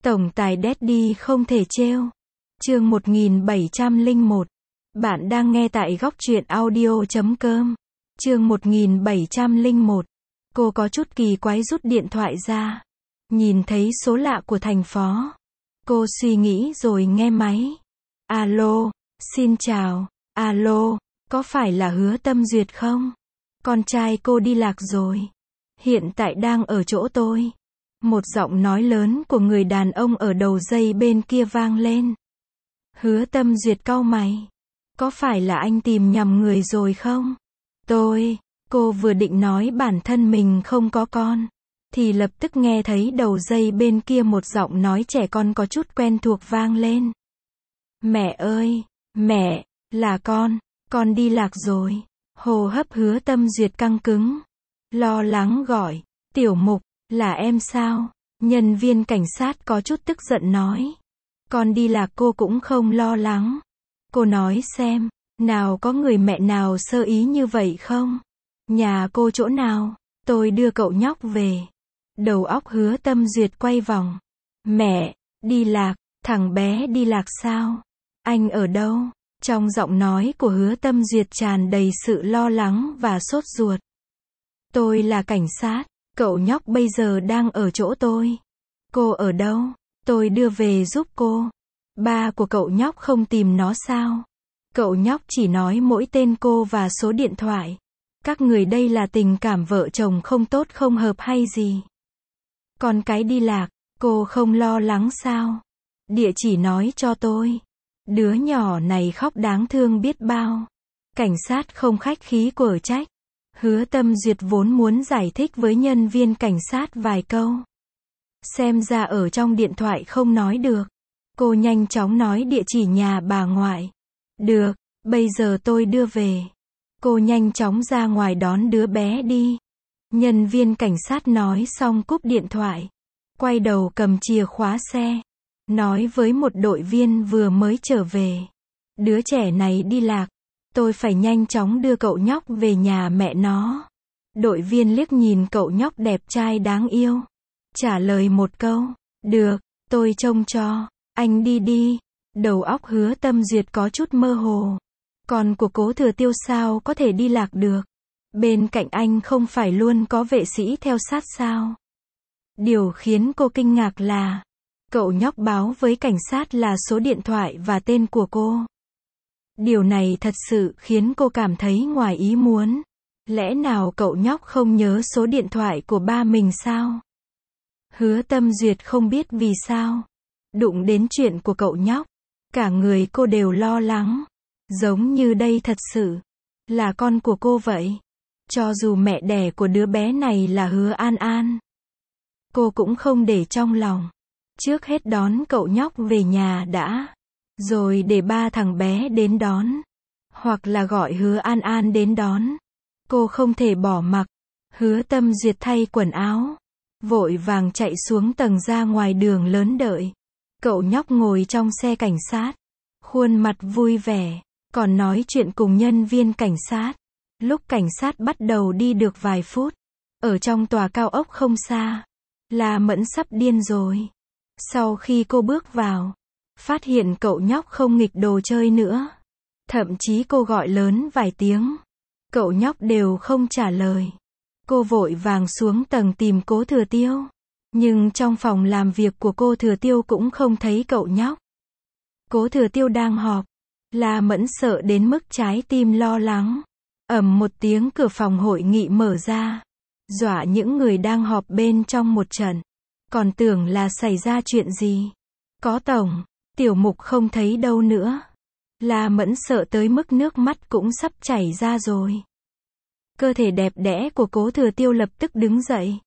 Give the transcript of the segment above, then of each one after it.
Tổng tài Daddy không thể trêu. Chương 1701. Bạn đang nghe tại góc truyện audio.com. Chương 1701. Cô có chút kỳ quái rút điện thoại ra. Nhìn thấy số lạ của thành phó. Cô suy nghĩ rồi nghe máy. Alo, xin chào. Alo, có phải là Hứa Tâm Duyệt không? Con trai cô đi lạc rồi. Hiện tại đang ở chỗ tôi. Một giọng nói lớn của người đàn ông ở đầu dây bên kia vang lên. Hứa Tâm Duyệt cau mày. Có phải là anh tìm nhầm người rồi không? Cô vừa định nói bản thân mình không có con. Thì lập tức nghe thấy đầu dây bên kia một giọng nói trẻ con có chút quen thuộc vang lên. Mẹ ơi, mẹ, là con đi lạc rồi. Hô hấp Hứa Tâm Duyệt căng cứng. Lo lắng gọi, Tiểu Mục, là em sao? Nhân viên cảnh sát có chút tức giận nói. Con đi lạc cô cũng không lo lắng. Cô nói xem, nào có người mẹ nào sơ ý như vậy không? Nhà cô chỗ nào? Tôi đưa cậu nhóc về. Đầu óc Hứa Tâm Duyệt quay vòng. Mẹ, đi lạc, thằng bé đi lạc sao? Anh ở đâu? Trong giọng nói của Hứa Tâm Duyệt tràn đầy sự lo lắng và sốt ruột. Tôi là cảnh sát, cậu nhóc bây giờ đang ở chỗ tôi. Cô ở đâu? Tôi đưa về giúp cô. Ba của cậu nhóc không tìm nó sao? Cậu nhóc chỉ nói mỗi tên cô và số điện thoại. Các người đây là tình cảm vợ chồng không tốt không hợp hay gì? Con cái đi lạc, cô không lo lắng sao? Địa chỉ nói cho tôi. Đứa nhỏ này khóc đáng thương biết bao. Cảnh sát không khách khí quở trách. Hứa Tâm Duyệt vốn muốn giải thích với nhân viên cảnh sát vài câu. Xem ra ở trong điện thoại không nói được. Cô nhanh chóng nói địa chỉ nhà bà ngoại. Được, bây giờ tôi đưa về. Cô nhanh chóng ra ngoài đón đứa bé đi. Nhân viên cảnh sát nói xong cúp điện thoại. Quay đầu cầm chìa khóa xe. Nói với một đội viên vừa mới trở về. Đứa trẻ này đi lạc. Tôi phải nhanh chóng đưa cậu nhóc về nhà mẹ nó. Đội viên liếc nhìn cậu nhóc đẹp trai đáng yêu. Trả lời một câu. Được, tôi trông cho. Anh đi đi. Đầu óc Hứa Tâm Duyệt có chút mơ hồ. Con của Cố Thừa Tiêu sao có thể đi lạc được? Bên cạnh anh không phải luôn có vệ sĩ theo sát sao? Điều khiến cô kinh ngạc là cậu nhóc báo với cảnh sát là số điện thoại và tên của cô. Điều này thật sự khiến cô cảm thấy ngoài ý muốn. Lẽ nào cậu nhóc không nhớ số điện thoại của ba mình sao? Hứa Tâm Duyệt không biết vì sao. Đụng đến chuyện của cậu nhóc. Cả người cô đều lo lắng. Giống như đây thật sự là con của cô vậy. Cho dù mẹ đẻ của đứa bé này là Hứa An An. Cô cũng không để trong lòng. Trước hết đón cậu nhóc về nhà đã. Rồi để ba thằng bé đến đón. Hoặc là gọi Hứa An An đến đón. Cô không thể bỏ mặc. Hứa Tâm Duyệt thay quần áo. Vội vàng chạy xuống tầng ra ngoài đường lớn đợi. Cậu nhóc ngồi trong xe cảnh sát. Khuôn mặt vui vẻ. Còn nói chuyện cùng nhân viên cảnh sát. Lúc cảnh sát bắt đầu đi được vài phút. Ở trong tòa cao ốc không xa. La Mẫn sắp điên rồi. Sau khi cô bước vào. Phát hiện cậu nhóc không nghịch đồ chơi nữa. Thậm chí cô gọi lớn vài tiếng. Cậu nhóc đều không trả lời. Cô vội vàng xuống tầng tìm Cố Thừa Tiêu. Nhưng trong phòng làm việc của cô Thừa Tiêu cũng không thấy cậu nhóc. Cố Thừa Tiêu đang họp. La Mẫn sợ đến mức trái tim lo lắng. Ầm một tiếng cửa phòng hội nghị mở ra. Dọa những người đang họp bên trong một trận. Còn tưởng là xảy ra chuyện gì. Có tổng, Tiểu Mục không thấy đâu nữa. La Mẫn sợ tới mức nước mắt cũng sắp chảy ra rồi. Cơ thể đẹp đẽ của Cố Thừa Tiêu lập tức đứng dậy.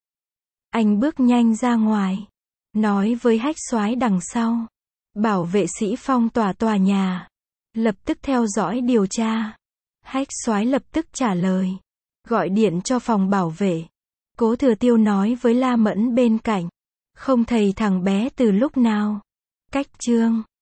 Anh bước nhanh ra ngoài. Nói với hách soái đằng sau. Bảo vệ sĩ phong tỏa tòa nhà. Lập tức theo dõi điều tra. Hách soái lập tức trả lời. Gọi điện cho phòng bảo vệ. Cố Thừa Tiêu nói với La Mẫn bên cạnh. Không thấy thằng bé từ lúc nào. Cách chương